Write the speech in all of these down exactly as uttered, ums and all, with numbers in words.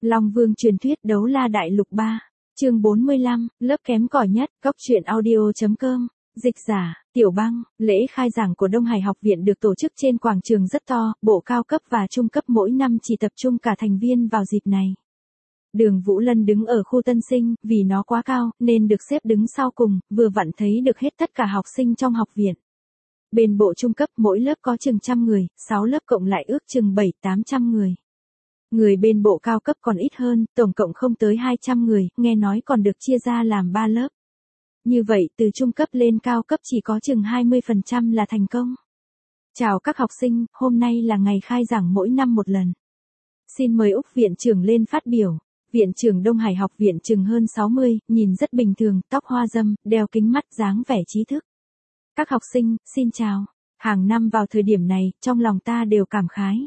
Long Vương truyền thuyết đấu la đại lục ba, chương bốn mươi lăm, lớp kém cỏi nhất, góc truyện audio chấm com, dịch giả, Tiểu Băng. Lễ khai giảng của Đông Hải học viện được tổ chức trên quảng trường rất to, bộ cao cấp và trung cấp mỗi năm chỉ tập trung cả thành viên vào dịp này. Đường Vũ Lân đứng ở khu tân sinh, vì nó quá cao, nên được xếp đứng sau cùng, vừa vặn thấy được hết tất cả học sinh trong học viện. Bên bộ trung cấp mỗi lớp có chừng trăm người, sáu lớp cộng lại ước chừng bảy tám trăm người. Người bên bộ cao cấp còn ít hơn, tổng cộng không tới hai trăm người, nghe nói còn được chia ra làm ba lớp. Như vậy từ trung cấp lên cao cấp chỉ có chừng hai mươi phần trăm là thành công. Chào các học sinh, hôm nay là ngày khai giảng mỗi năm một lần. Xin mời Úc viện trưởng lên phát biểu. Viện trưởng Đông Hải học viện chừng hơn sáu mươi, nhìn rất bình thường, tóc hoa râm, đeo kính mắt, dáng vẻ trí thức. Các học sinh, xin chào. Hàng năm vào thời điểm này, trong lòng ta đều cảm khái.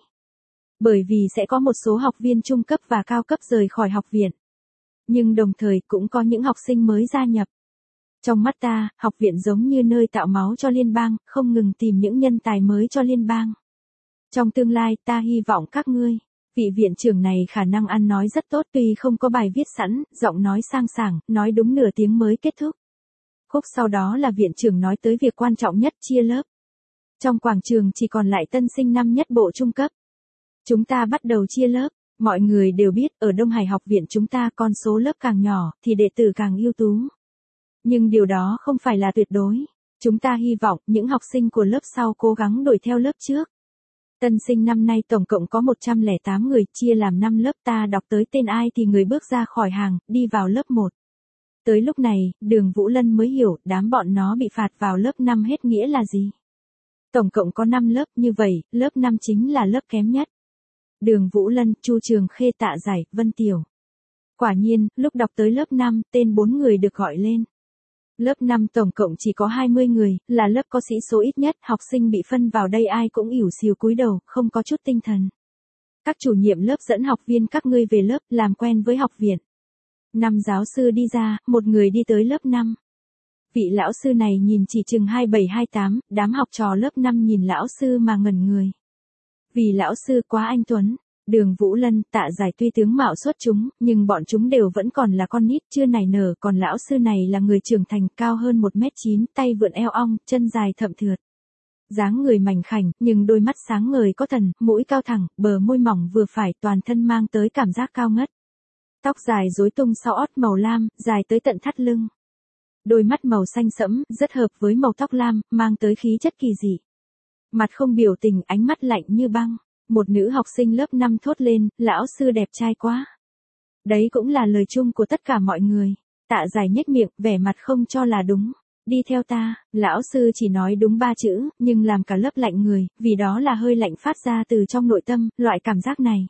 Bởi vì sẽ có một số học viên trung cấp và cao cấp rời khỏi học viện. Nhưng đồng thời cũng có những học sinh mới gia nhập. Trong mắt ta, học viện giống như nơi tạo máu cho liên bang, không ngừng tìm những nhân tài mới cho liên bang. Trong tương lai, ta hy vọng các ngươi, vị viện trưởng này khả năng ăn nói rất tốt tuy không có bài viết sẵn, giọng nói sang sảng, nói đúng nửa tiếng mới kết thúc. Khúc sau đó là viện trưởng nói tới việc quan trọng nhất chia lớp. Trong quảng trường chỉ còn lại tân sinh năm nhất bộ trung cấp. Chúng ta bắt đầu chia lớp, mọi người đều biết ở Đông Hải học viện chúng ta con số lớp càng nhỏ thì đệ tử càng ưu tú. Nhưng điều đó không phải là tuyệt đối. Chúng ta hy vọng những học sinh của lớp sau cố gắng đuổi theo lớp trước. Tân sinh năm nay tổng cộng có một trăm lẻ tám người, chia làm năm lớp, ta đọc tới tên ai thì người bước ra khỏi hàng, đi vào lớp một. Tới lúc này, Đường Vũ Lân mới hiểu đám bọn nó bị phạt vào lớp năm hết nghĩa là gì. Tổng cộng có năm lớp, như vậy, lớp năm chính là lớp kém nhất. Đường Vũ Lân, Chu Trường Khê, Tạ Giải, Vân Tiểu. Quả nhiên, lúc đọc tới lớp năm, tên bốn người được gọi lên. Lớp năm tổng cộng chỉ có hai mươi người, là lớp có sĩ số ít nhất, học sinh bị phân vào đây ai cũng ỉu xìu cúi đầu, không có chút tinh thần. Các chủ nhiệm lớp dẫn học viên các ngươi về lớp, làm quen với học viện. Năm giáo sư đi ra, một người đi tới lớp năm. Vị lão sư này nhìn chỉ chừng hai bảy hai tám, đám học trò lớp năm nhìn lão sư mà ngẩn người. Vì lão sư quá anh tuấn. Đường Vũ Lân, Tạ Giải tuy tướng mạo xuất chúng, nhưng bọn chúng đều vẫn còn là con nít chưa nảy nở, còn lão sư này là người trưởng thành, cao hơn một mét chín, tay vượn eo ong, chân dài thậm thượt. Dáng người mảnh khảnh, nhưng đôi mắt sáng ngời có thần, mũi cao thẳng, bờ môi mỏng vừa phải, toàn thân mang tới cảm giác cao ngất. Tóc dài rối tung sau ót màu lam, dài tới tận thắt lưng. Đôi mắt màu xanh sẫm, rất hợp với màu tóc lam, mang tới khí chất kỳ dị. Mặt không biểu tình, ánh mắt lạnh như băng. Một nữ học sinh lớp năm thốt lên, lão sư đẹp trai quá. Đấy cũng là lời chung của tất cả mọi người. Tạ Giải nhếch miệng, vẻ mặt không cho là đúng. Đi theo ta, lão sư chỉ nói đúng ba chữ, nhưng làm cả lớp lạnh người, vì đó là hơi lạnh phát ra từ trong nội tâm, loại cảm giác này.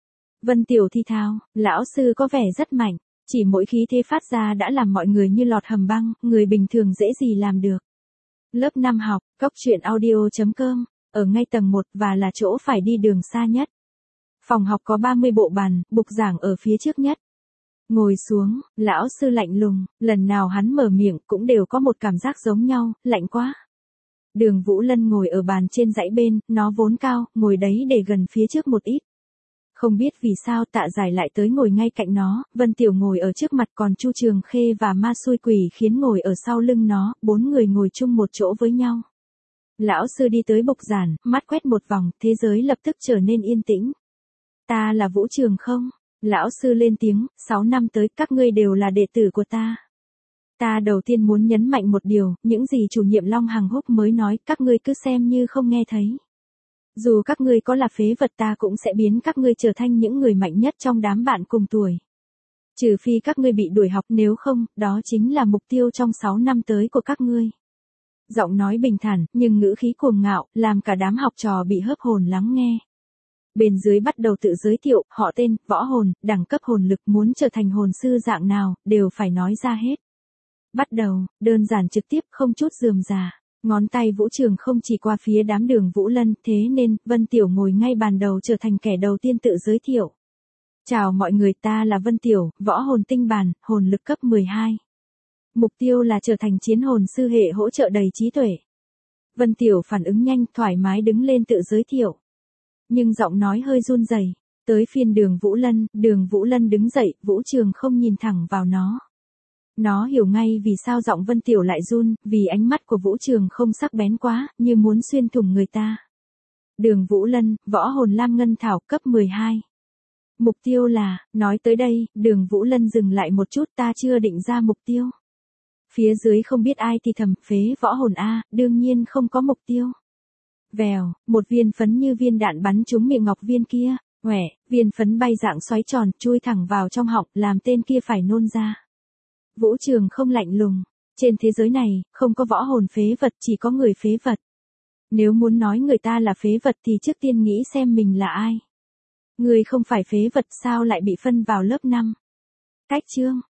Vân Tiểu thi thao, lão sư có vẻ rất mạnh, chỉ mỗi khí thế phát ra đã làm mọi người như lọt hầm băng, người bình thường dễ gì làm được. Lớp năm học, góc truyện audio chấm com. Ở ngay tầng một và là chỗ phải đi đường xa nhất. Phòng học có ba mươi bộ bàn, bục giảng ở phía trước nhất. Ngồi xuống, lão sư lạnh lùng, lần nào hắn mở miệng cũng đều có một cảm giác giống nhau, lạnh quá. Đường Vũ Lân ngồi ở bàn trên dãy bên, nó vốn cao, ngồi đấy để gần phía trước một ít. Không biết vì sao Tạ Giải lại tới ngồi ngay cạnh nó, Vân Tiểu ngồi ở trước mặt, còn Chu Trường Khê và Ma Xui Quỷ khiến ngồi ở sau lưng nó, bốn người ngồi chung một chỗ với nhau. Lão sư đi tới bục giảng, mắt quét một vòng, thế giới lập tức trở nên yên tĩnh. Ta là Vũ Trường không? Lão sư lên tiếng, sáu năm tới các ngươi đều là đệ tử của ta. Ta đầu tiên muốn nhấn mạnh một điều, những gì chủ nhiệm Long Hằng Húc mới nói, các ngươi cứ xem như không nghe thấy. Dù các ngươi có là phế vật ta cũng sẽ biến các ngươi trở thành những người mạnh nhất trong đám bạn cùng tuổi. Trừ phi các ngươi bị đuổi học, nếu không, đó chính là mục tiêu trong sáu năm tới của các ngươi. Giọng nói bình thản, nhưng ngữ khí cuồng ngạo, làm cả đám học trò bị hớp hồn lắng nghe. Bên dưới bắt đầu tự giới thiệu, họ tên, võ hồn, đẳng cấp hồn lực, muốn trở thành hồn sư dạng nào, đều phải nói ra hết. Bắt đầu, đơn giản trực tiếp, không chút rườm rà. Ngón tay Vũ Trường không chỉ qua phía đám Đường Vũ Lân, thế nên, Vân Tiểu ngồi ngay bàn đầu trở thành kẻ đầu tiên tự giới thiệu. Chào mọi người, ta là Vân Tiểu, võ hồn tinh bản, hồn lực cấp mười hai. Mục tiêu là trở thành chiến hồn sư hệ hỗ trợ đầy trí tuệ. Vân Tiểu phản ứng nhanh, thoải mái đứng lên tự giới thiệu. Nhưng giọng nói hơi run rẩy. Tới phiên Đường Vũ Lân, Đường Vũ Lân đứng dậy, Vũ Trường không nhìn thẳng vào nó. Nó hiểu ngay vì sao giọng Vân Tiểu lại run, vì ánh mắt của Vũ Trường không sắc bén quá, như muốn xuyên thủng người ta. Đường Vũ Lân, võ hồn lam ngân thảo, cấp mười hai. Mục tiêu là, nói tới đây, Đường Vũ Lân dừng lại một chút, ta chưa định ra mục tiêu. Phía dưới không biết ai thì thầm, phế võ hồn A, đương nhiên không có mục tiêu. Vèo, một viên phấn như viên đạn bắn trúng miệng ngọc viên kia, huệ, viên phấn bay dạng xoáy tròn, chui thẳng vào trong họng, làm tên kia phải nôn ra. Vũ Trường không lạnh lùng, trên thế giới này, không có võ hồn phế vật, chỉ có người phế vật. Nếu muốn nói người ta là phế vật thì trước tiên nghĩ xem mình là ai. Người không phải phế vật sao lại bị phân vào lớp năm. Cách chương.